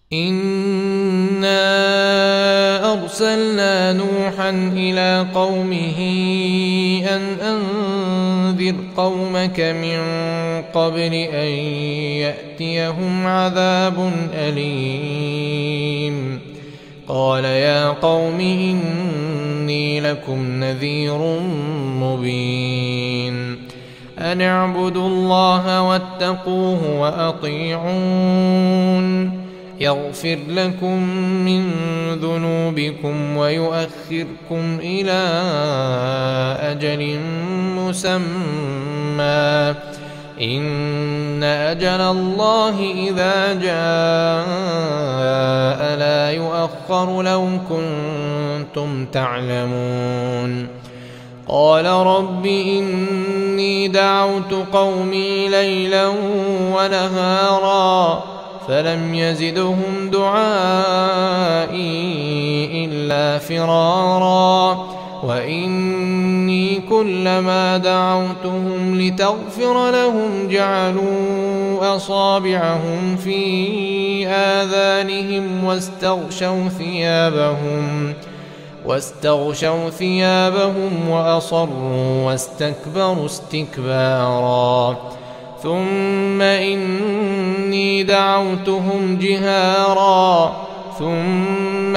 إنا أرسلنا نوحا إلى قومه أن أنذر قومك من قبل أن يأتيهم عذاب أليم. قال يا قوم إني لكم نذير مبين أن اعبدوا الله واتقوه وأطيعون يغفر لكم من ذنوبكم ويؤخركم إلى أجل مسمى إن أجل الله إذا جاء لا يؤخر لو كنتم تعلمون. قال رب إني دعوت قومي ليلا ونهارا فلم يزدهم دعائي إلا فرارا وإني كلما دعوتهم لتغفر لهم جعلوا أصابعهم في آذانهم واستغشوا ثيابهم وأصروا واستكبروا استكبارا. ثم إني دعوتهم جهارا ثم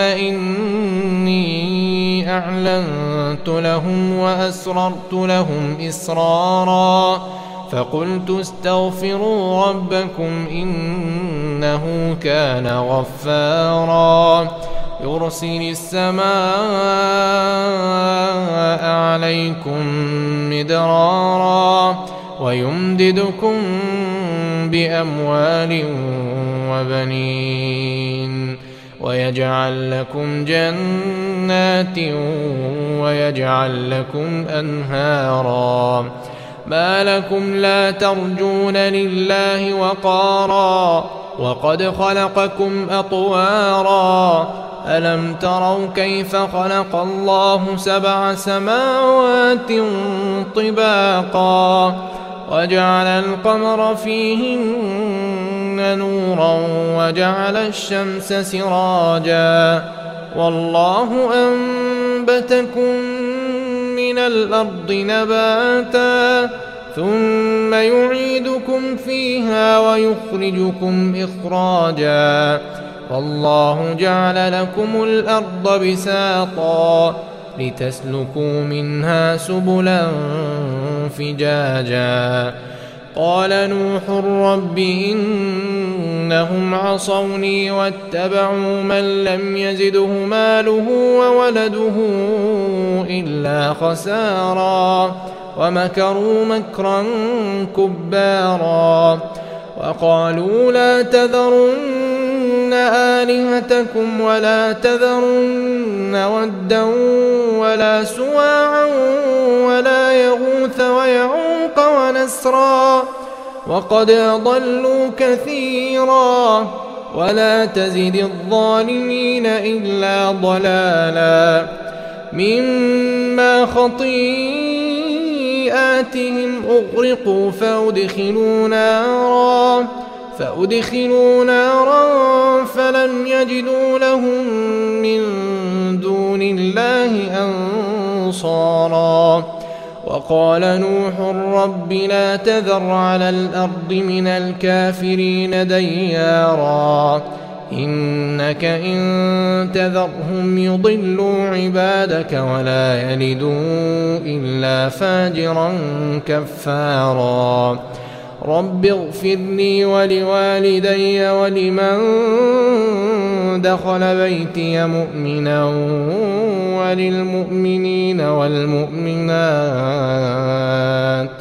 إني أعلنت لهم وأسررت لهم إسرارا فقلت استغفروا ربكم إنه كان غفارا يرسل السماء عليكم مدرارا ويمددكم بأموال وبنين ويجعل لكم جنات ويجعل لكم أنهارا. ما لكم لا ترجون لله وقارا وقد خلقكم أطوارا. ألم تروا كيف خلق الله 7 سماوات طباقا وجعل القمر فيهن نورا وجعل الشمس سراجا والله أنبتكم من الأرض نباتا ثم يعيدكم فيها ويخرجكم إخراجا والله جعل لكم الأرض بساطا لتسلكوا منها سبلا فجاجا. قال نوح رب إنهم عصوني واتبعوا من لم يزده ماله وولده إلا خسارا ومكروا مكرا كبارا. وقالوا لا تذرن آلهتكم ولا تذرن ودا ولا سواعا ولا يغوث ويعوق ونسرا وقد أضلوا كثيرا ولا تزد الظالمين إلا ضلالا. مما خطيئاتهم أغرقوا فأدخلوا نارا فلم يجدوا لهم من دون الله أنصارا. وقال نوح رب لا تذر على الأرض من الكافرين ديارا إنك إن تذرهم يضلوا عبادك ولا يلدوا إلا فاجرا كفارا. رب اغفر لي ولوالدي ولمن دخل بيتي مؤمنا وللمؤمنين والمؤمنات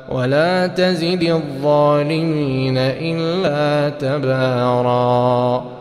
ولا تزد الظالمين إلا تبارا.